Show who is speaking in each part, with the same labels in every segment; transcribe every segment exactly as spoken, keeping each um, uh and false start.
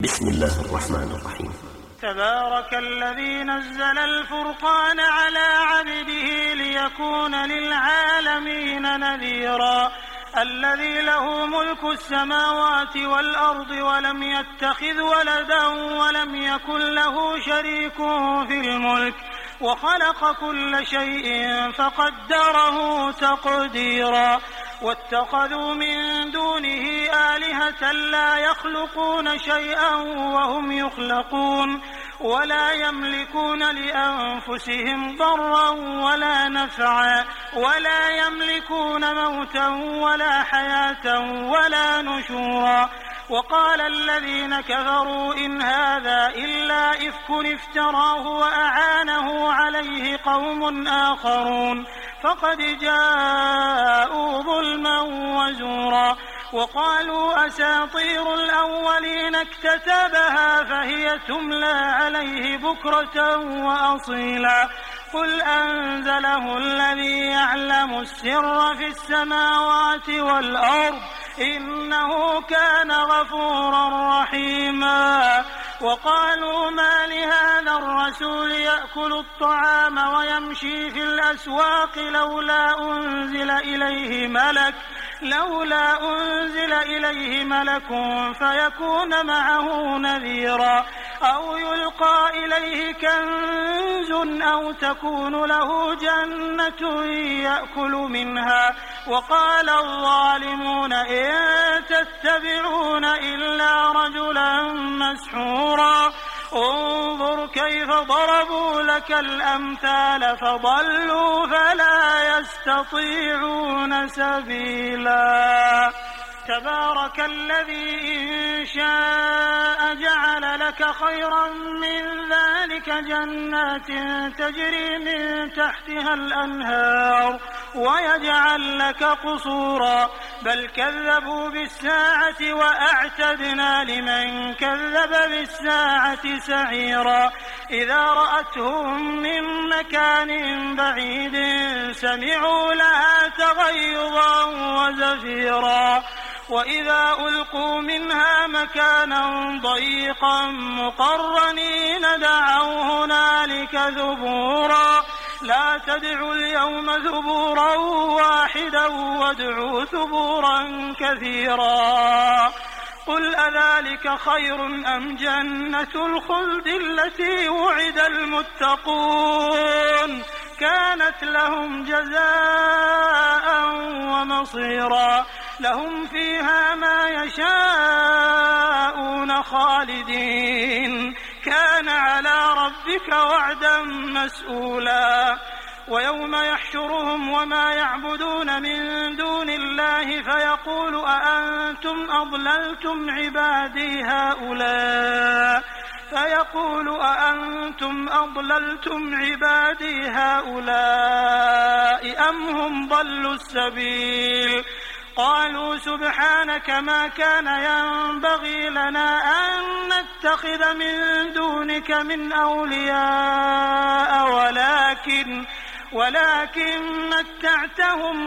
Speaker 1: بسم الله الرحمن الرحيم.
Speaker 2: تبارك الذي نزل الفرقان على عبده ليكون للعالمين نذيرا الذي له ملك السماوات والأرض ولم يتخذ ولدا ولم يكن له شريك في الملك وخلق كل شيء فقدره تقديرا واتخذوا من دونه آلهة لا يخلقون شيئا وهم يخلقون ولا يملكون لأنفسهم ضرا ولا نفعا ولا يملكون موتا ولا حياة ولا نشورا. وقال الذين كفروا إن هذا إلا إفك افتراه وأعانه عليه قوم آخرون فقد جاءوا ظلما وزورا. وقالوا أساطير الأولين اكتتبها فهي تملى عليه بكرة وأصيلا. قل أنزله الذي يعلم السر في السماوات والأرض إنه كان غفورا رحيما. وقالوا ما لهذا الرسول يأكل الطعام ويمشي في الأسواق لولا أنزل إليه ملك لولا أنزل إليه ملك فيكون معه نذيرا أو يلقى إليه كنز أو تكون له جنة يأكل منها. وقال الظالمون إن تتبعون إلا رجلا مسحورا انظر كيف ضربوا لك الأمثال فضلوا فلا يستطيعون سبيلا. تبارك الذي إن شاء جعل لك خيرا من ذلك جنات تجري من تحتها الأنهار ويجعل لك قصورا بل كذبوا بالساعة وأعتدنا لمن كذب بالساعة سعيرا. إذا رأتهم من مكان بعيد سمعوا لها تغيظا وزفيرا وإذا ألقوا منها مكانا ضيقا مقرنين دعوا هنالك ثبورا لا تدعوا اليوم ثبورا واحدا وادعوا ثبورا كثيرا. قل أذلك خير أم جنة الخلد التي وعد المتقون كانت لهم جزاء ومصيرا لهم فيها ما يشاءون خالدين كان على ربك وعدا مسئولا. ويوم يحشرهم وما يعبدون من دون الله فيقول أأنتم أضللتم عبادي هؤلاء فيقول أأنتم أضللتم عبادي هؤلاء أم هم ضلوا السبيل قالوا سبحانك ما كان ينبغي لنا أن نتخذ من دونك من أولياء ولكن ولكن متعتهم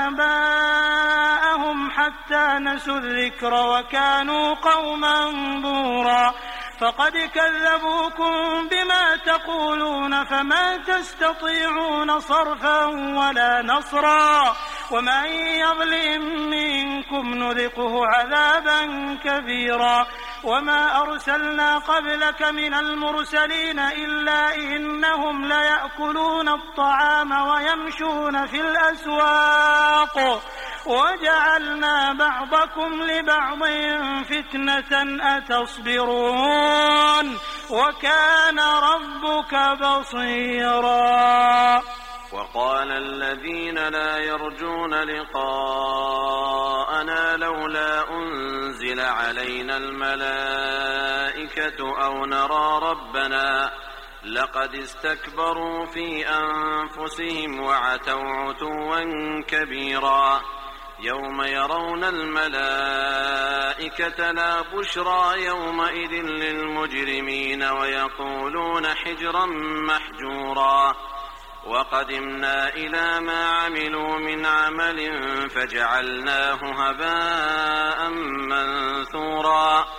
Speaker 2: وآباءهم حتى نسوا الذكر وكانوا قوما بورا. فقد كذبوكم بما تقولون فما تستطيعون صرفا ولا نصرا ومن يظلم منكم نذقه عذابا كبيرا. وما أرسلنا قبلك من المرسلين إلا إنهم ليأكلون الطعام ويمشون في الأسواق وجعلنا بعضكم لبعض فتنة أتصبرون وكان ربك بصيرا.
Speaker 3: وقال الذين لا يرجون لقاءنا لولا أنزل علينا الملائكة أو نرى ربنا لقد استكبروا في أنفسهم وعتوا عتوا كبيرا. يوم يرون الملائكة لا بشرى يومئذ للمجرمين ويقولون حجرا محجورا. وقدمنا إلى ما عملوا من عمل فجعلناه هباء منثورا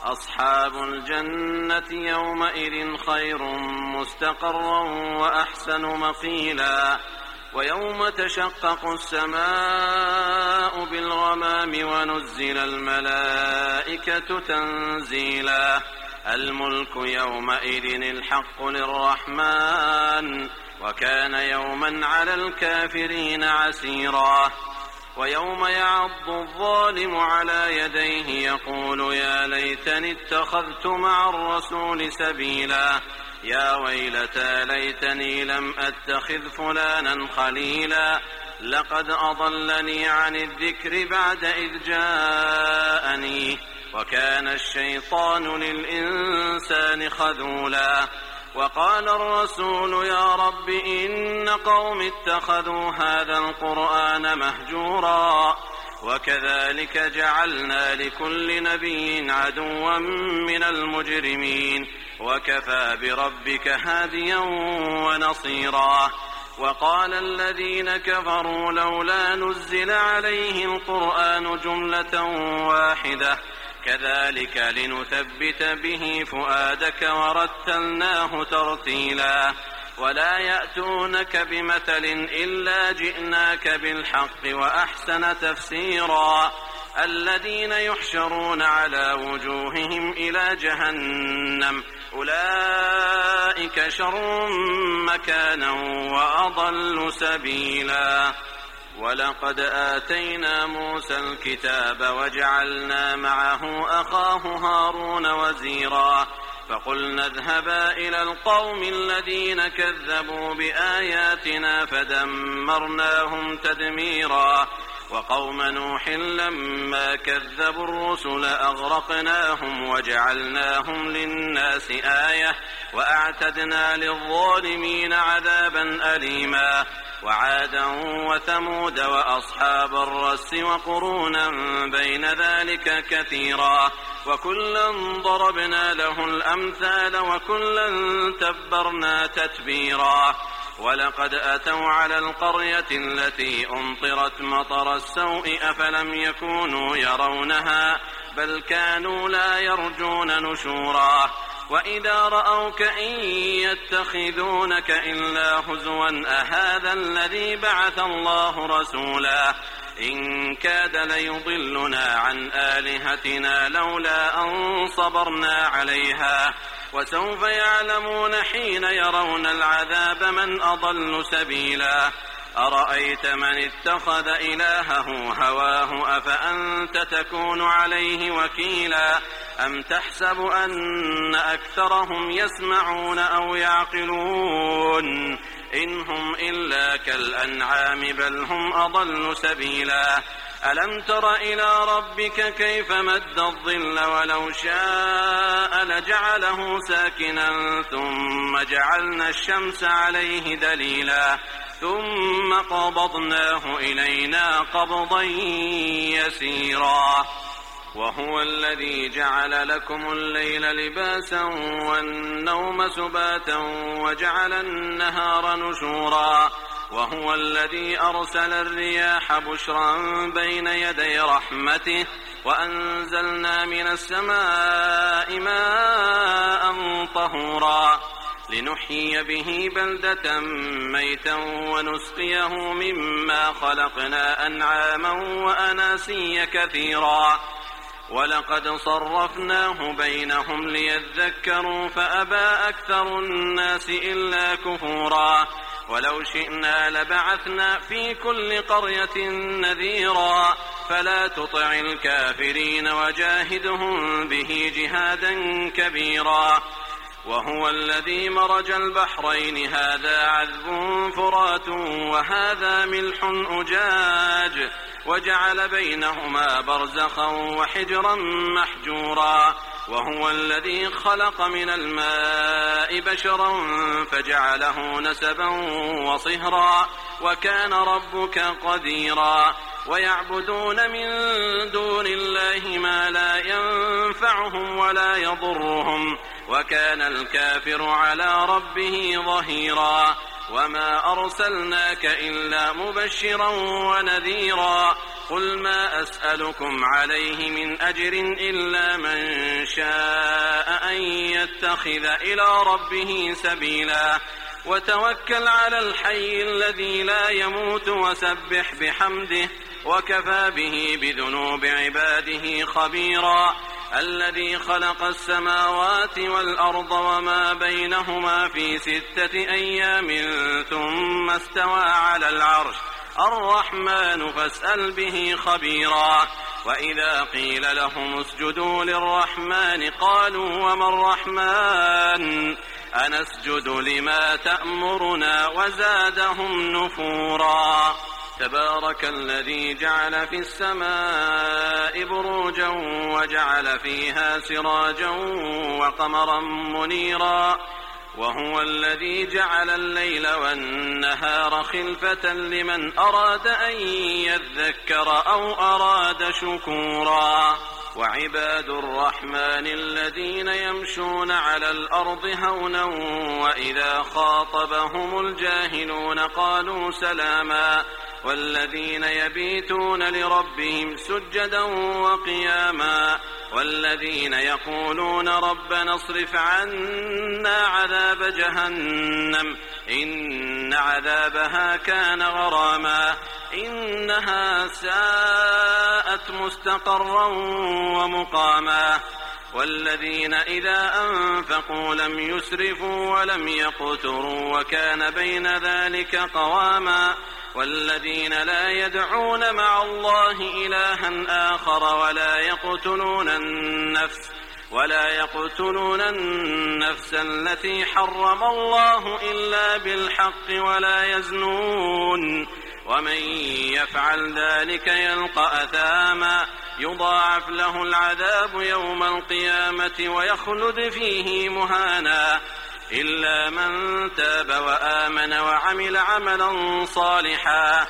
Speaker 3: أصحاب الجنة يومئذ خير مستقرا وأحسن مقيلا ويوم تشقق السماء بالغمام ونزل الملائكة تنزيلا الملك يومئذ الحق للرحمن وكان يوما على الكافرين عسيرا ويوم يعض الظالم على يديه يقول يا ليتني اتخذت مع الرسول سبيلا يا ويلتى ليتني لم أتخذ فلانا خليلا لقد أضلني عن الذكر بعد إذ جاءني وكان الشيطان للإنسان خذولا وقال الرسول يا رب إن قوم اتخذوا هذا القرآن مهجورا وكذلك جعلنا لكل نبي عدوا من المجرمين وكفى بربك هاديا ونصيرا وقال الذين كفروا لولا نزل عليه القرآن جملة واحدة كذلك لنثبت به فؤادك ورتلناه ترتيلا ولا يأتونك بمثل إلا جئناك بالحق وأحسن تفسيرا الذين يحشرون على وجوههم إلى جهنم أولئك شر مكانا وأضل سبيلا ولقد آتينا موسى الكتاب وجعلنا معه أخاه هارون وزيرا فقلنا اذهبا إلى القوم الذين كذبوا بآياتنا فدمرناهم تدميرا وقوم نوح لما كذبوا الرسل أغرقناهم وجعلناهم للناس آية وأعتدنا للظالمين عذابا أليما وعادا وثمود وأصحاب الرس وقرونا بين ذلك كثيرا وكلا ضربنا له الأمثال وكلا تبرنا تتبيرا ولقد أتوا على القرية التي أمطرت مطر السوء أفلم يكونوا يرونها بل كانوا لا يرجون نشورا وإذا رأوك إن يتخذونك إلا هزوا أهذا الذي بعث الله رسولا إن كاد ليضلنا عن آلهتنا لولا أن صبرنا عليها وسوف يعلمون حين يرون العذاب من أضل سبيلا أرأيت من اتخذ إلهه هواه أفأنت تكون عليه وكيلا أم تحسب أن أكثرهم يسمعون أو يعقلون إن هم إلا كالأنعام بل هم أضل سبيلا ألم تر إلى ربك كيف مد الظل ولو شاء لجعله ساكنا ثم جعلنا الشمس عليه دليلا ثم قبضناه إلينا قبضا يسيرا وهو الذي جعل لكم الليل لباسا والنوم سباتا وجعل النهار نشورا وهو الذي أرسل الرياح بشرا بين يدي رحمته وأنزلنا من السماء ماء طهورا لنحيي به بلدة ميتا ونسقيه مما خلقنا أنعاما وأناسيا كثيرا ولقد صرفناه بينهم ليذكروا فأبى أكثر الناس إلا كفورا ولو شئنا لبعثنا في كل قرية نذيرا فلا تطع الكافرين وجاهدهم به جهادا كبيرا وهو الذي مرج البحرين هذا عذب فرات وهذا ملح أجاج وجعل بينهما برزخا وحجرا محجورا وهو الذي خلق من الماء بشرا فجعله نسبا وصهرا وكان ربك قديرا ويعبدون من دون الله ما لا ينفعهم ولا يضرهم وكان الكافر على ربه ظهيرا وما أرسلناك إلا مبشرا ونذيرا قل ما أسألكم عليه من أجر إلا من شاء أن يتخذ إلى ربه سبيلا وتوكل على الحي الذي لا يموت وسبح بحمده وكفى به بذنوب عباده خبيرا الذي خلق السماوات والأرض وما بينهما في ستة أيام ثم استوى على العرش الرحمن فاسأل به خبيرا وإذا قيل لهم اسجدوا للرحمن قالوا وما الرحمن أنسجد لما تأمرنا وزادهم نفورا تبارك الذي جعل في السماء بروجا وجعل فيها سراجا وقمرا منيرا وهو الذي جعل الليل والنهار خلفة لمن أراد أن يذكر أو أراد شكورا وعباد الرحمن الذين يمشون على الأرض هونا وإذا خاطبهم الجاهلون قالوا سلاما والذين يبيتون لربهم سجدا وقياما والذين يقولون ربنا اصرف عنا عذاب جهنم إن عذابها كان غراما إنها ساءت مستقرا ومقاما والذين إذا أنفقوا لم يسرفوا ولم يقتروا وكان بين ذلك قواما والذين لا يدعون مع الله إلها آخر ولا يقتلون النفس ولا يقتلون النفس التي حرم الله إلا بالحق ولا يزنون ومن يفعل ذلك يلقى أثاما يضاعف له العذاب يوم القيامة ويخلد فيه مهانا إلا من تاب وآمن وعمل عملا صالحا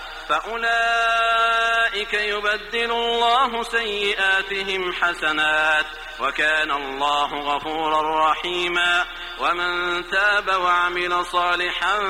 Speaker 3: فأولئك يبدل الله سيئاتهم حسنات وكان الله غفورا رحيما ومن تاب وعمل صالحا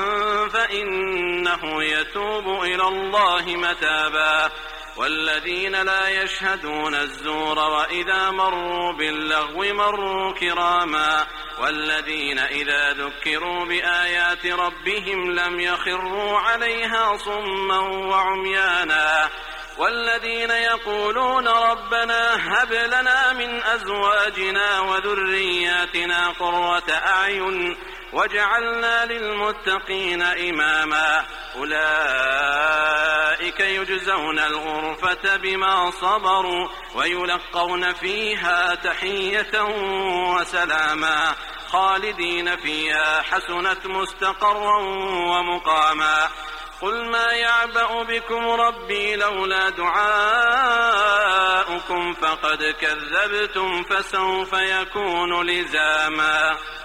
Speaker 3: فإنه يتوب إلى الله متابا والذين لا يشهدون الزور وإذا مروا باللغو مروا كراما والذين إذا ذكروا بآيات ربهم لم يخروا عليها صما وعميانا والذين يقولون ربنا هب لنا من أزواجنا وذرياتنا قرة أعين وجعلنا للمتقين إماما أولئك يجزون الغرفة بما صبروا ويلقون فيها تحية وسلاما خالدين فيها حسنت مستقرا ومقاما قل ما يعبأ بكم ربي لولا دعاؤكم فقد كذبتم فسوف يكون لزاما